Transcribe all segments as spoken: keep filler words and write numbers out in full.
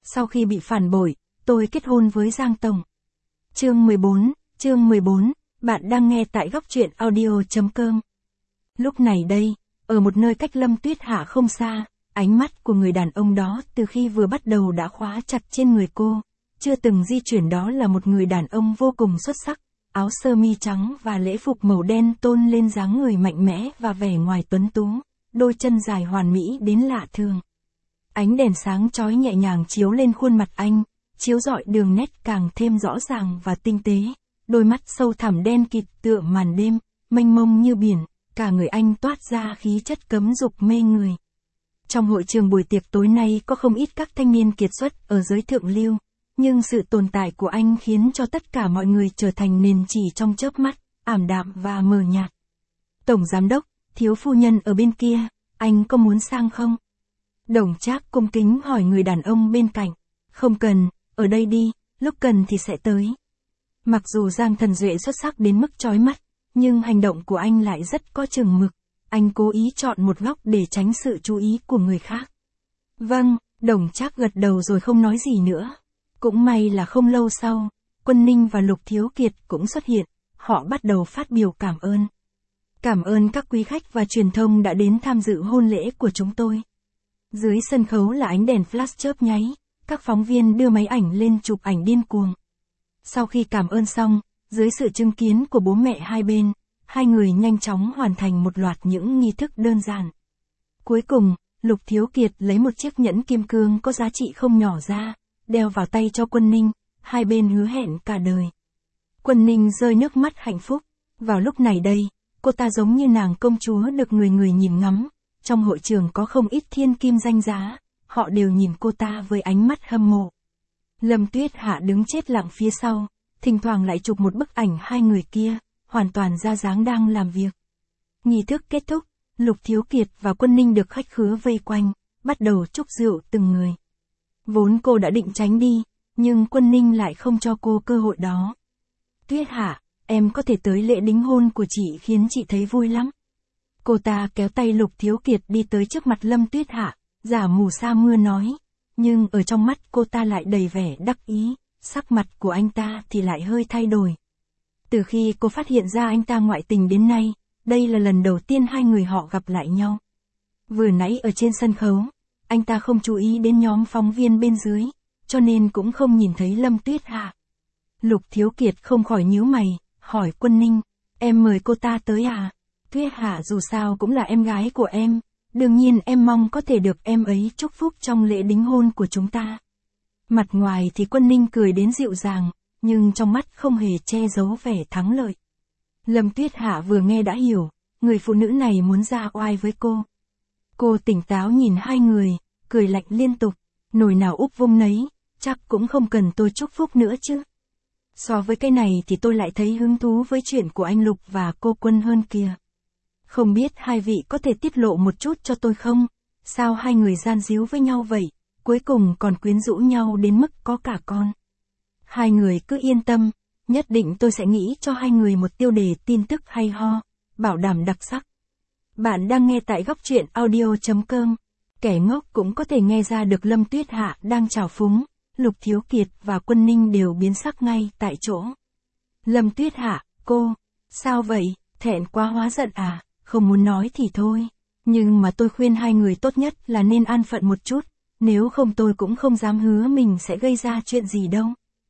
Sau khi bị phản bội, tôi kết hôn với Giang Tổng. Chương mười bốn, chương mười bốn, bạn đang nghe tại góc truyện audio chấm com. Lúc này đây, ở một nơi cách Lâm Tuyết Hạ không xa, ánh mắt của người đàn ông đó từ khi vừa bắt đầu đã khóa chặt trên người cô. Chưa từng di chuyển, đó là một người đàn ông vô cùng xuất sắc, áo sơ mi trắng và lễ phục màu đen tôn lên dáng người mạnh mẽ và vẻ ngoài tuấn tú, đôi chân dài hoàn mỹ đến lạ thường. Ánh đèn sáng chói nhẹ nhàng chiếu lên khuôn mặt anh, chiếu rọi đường nét càng thêm rõ ràng và tinh tế, đôi mắt sâu thẳm đen kịt tựa màn đêm, mênh mông như biển, cả người anh toát ra khí chất cấm dục mê người. Trong hội trường buổi tiệc tối nay có không ít các thanh niên kiệt xuất ở giới thượng lưu, nhưng sự tồn tại của anh khiến cho tất cả mọi người trở thành nền chỉ trong chớp mắt, ảm đạm và mờ nhạt. Tổng giám đốc, thiếu phu nhân ở bên kia, anh có muốn sang không? Đồng Trác cung kính hỏi người đàn ông bên cạnh. Không cần, ở đây đi, lúc cần thì sẽ tới. Mặc dù Giang Thần Duệ xuất sắc đến mức chói mắt, nhưng hành động của anh lại rất có chừng mực. Anh cố ý chọn một góc để tránh sự chú ý của người khác. Vâng, Đồng Trác gật đầu rồi không nói gì nữa. Cũng may là không lâu sau, Quân Ninh và Lục Thiếu Kiệt cũng xuất hiện, họ bắt đầu phát biểu cảm ơn. Cảm ơn các quý khách và truyền thông đã đến tham dự hôn lễ của chúng tôi. Dưới sân khấu là ánh đèn flash chớp nháy, các phóng viên đưa máy ảnh lên chụp ảnh điên cuồng. Sau khi cảm ơn xong, dưới sự chứng kiến của bố mẹ hai bên, hai người nhanh chóng hoàn thành một loạt những nghi thức đơn giản. Cuối cùng, Lục Thiếu Kiệt lấy một chiếc nhẫn kim cương có giá trị không nhỏ ra, đeo vào tay cho Quân Ninh, hai bên hứa hẹn cả đời. Quân Ninh rơi nước mắt hạnh phúc, vào lúc này đây, cô ta giống như nàng công chúa được người người nhìn ngắm, trong hội trường có không ít thiên kim danh giá, họ đều nhìn cô ta với ánh mắt hâm mộ. Lâm Tuyết Hạ đứng chết lặng phía sau, thỉnh thoảng lại chụp một bức ảnh hai người kia, hoàn toàn ra dáng đang làm việc. Nghi thức kết thúc, Lục Thiếu Kiệt và Quân Ninh được khách khứa vây quanh, bắt đầu chúc rượu từng người. Vốn cô đã định tránh đi, nhưng Quân Ninh lại không cho cô cơ hội đó. Tuyết Hạ, em có thể tới lễ đính hôn của chị khiến chị thấy vui lắm. Cô ta kéo tay Lục Thiếu Kiệt đi tới trước mặt Lâm Tuyết Hạ, giả mù sa mưa nói, nhưng ở trong mắt cô ta lại đầy vẻ đắc ý, sắc mặt của anh ta thì lại hơi thay đổi. Từ khi cô phát hiện ra anh ta ngoại tình đến nay, đây là lần đầu tiên hai người họ gặp lại nhau. Vừa nãy ở trên sân khấu, anh ta không chú ý đến nhóm phóng viên bên dưới, cho nên cũng không nhìn thấy Lâm Tuyết Hạ. Lục Thiếu Kiệt không khỏi nhíu mày, hỏi Quân Ninh, em mời cô ta tới à? Tuyết Hạ dù sao cũng là em gái của em, đương nhiên em mong có thể được em ấy chúc phúc trong lễ đính hôn của chúng ta. Mặt ngoài thì Quân Ninh cười đến dịu dàng, nhưng trong mắt không hề che giấu vẻ thắng lợi. Lâm Tuyết Hạ vừa nghe đã hiểu, người phụ nữ này muốn ra oai với cô. Cô tỉnh táo nhìn hai người, cười lạnh liên tục, nồi nào úp vung nấy, chắc cũng không cần tôi chúc phúc nữa chứ. So với cái này thì tôi lại thấy hứng thú với chuyện của anh Lục và cô Quân hơn kìa. Không biết hai vị có thể tiết lộ một chút cho tôi không? Sao hai người gian díu với nhau vậy, cuối cùng còn quyến rũ nhau đến mức có cả con? Hai người cứ yên tâm, nhất định tôi sẽ nghĩ cho hai người một tiêu đề tin tức hay ho, bảo đảm đặc sắc. Bạn đang nghe tại góc truyện audio chấm com. Kẻ ngốc cũng có thể nghe ra được Lâm Tuyết Hạ đang trào phúng, Lục Thiếu Kiệt và Quân Ninh đều biến sắc ngay tại chỗ. Lâm Tuyết Hạ, cô, sao vậy, thẹn quá hóa giận à, không muốn nói thì thôi, nhưng mà tôi khuyên hai người tốt nhất là nên an phận một chút, nếu không tôi cũng không dám hứa mình sẽ gây ra chuyện gì đâu.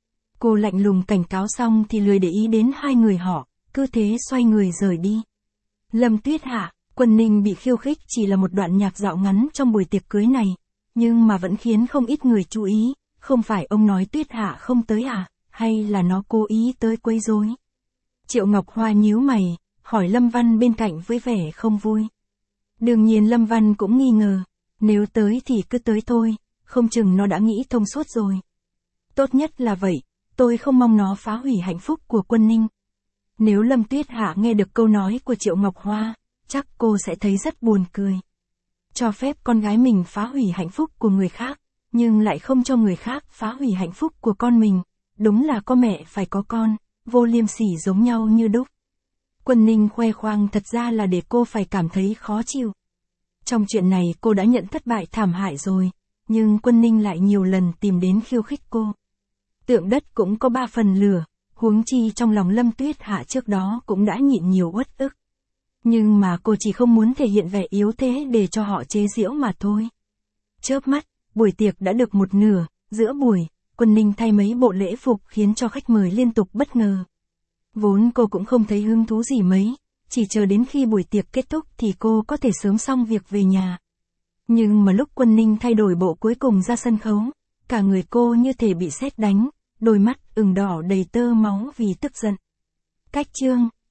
Cô lạnh lùng cảnh cáo xong thì lười để ý đến hai người họ, cứ thế xoay người rời đi. Lâm Tuyết Hạ, Quân Ninh bị khiêu khích chỉ là một đoạn nhạc dạo ngắn trong buổi tiệc cưới này, nhưng mà vẫn khiến không ít người chú ý, không phải ông nói Tuyết Hạ không tới à, hay là nó cố ý tới quấy rối. Triệu Ngọc Hoa nhíu mày, hỏi Lâm Văn bên cạnh với vẻ không vui. Đương nhiên Lâm Văn cũng nghi ngờ, nếu tới thì cứ tới thôi, không chừng nó đã nghĩ thông suốt rồi. Tốt nhất là vậy, tôi không mong nó phá hủy hạnh phúc của Quân Ninh. Nếu Lâm Tuyết Hạ nghe được câu nói của Triệu Ngọc Hoa, chắc cô sẽ thấy rất buồn cười. Cho phép con gái mình phá hủy hạnh phúc của người khác, nhưng lại không cho người khác phá hủy hạnh phúc của con mình, đúng là có mẹ phải có con, vô liêm sỉ giống nhau như đúc. Quân Ninh khoe khoang thật ra là để cô phải cảm thấy khó chịu. Trong chuyện này cô đã nhận thất bại thảm hại rồi, nhưng Quân Ninh lại nhiều lần tìm đến khiêu khích cô. Tượng đất cũng có ba phần lửa, huống chi trong lòng Lâm Tuyết Hạ trước đó cũng đã nhịn nhiều uất ức. Nhưng mà cô chỉ không muốn thể hiện vẻ yếu thế để cho họ chế giễu mà thôi. Chớp mắt, buổi tiệc đã được một nửa, giữa buổi, Quân Ninh thay mấy bộ lễ phục khiến cho khách mời liên tục bất ngờ. Vốn cô cũng không thấy hứng thú gì mấy, chỉ chờ đến khi buổi tiệc kết thúc thì cô có thể sớm xong việc về nhà. Nhưng mà lúc Quân Ninh thay đổi bộ cuối cùng ra sân khấu, cả người cô như thể bị sét đánh, đôi mắt ửng đỏ đầy tơ máu vì tức giận. Cách chương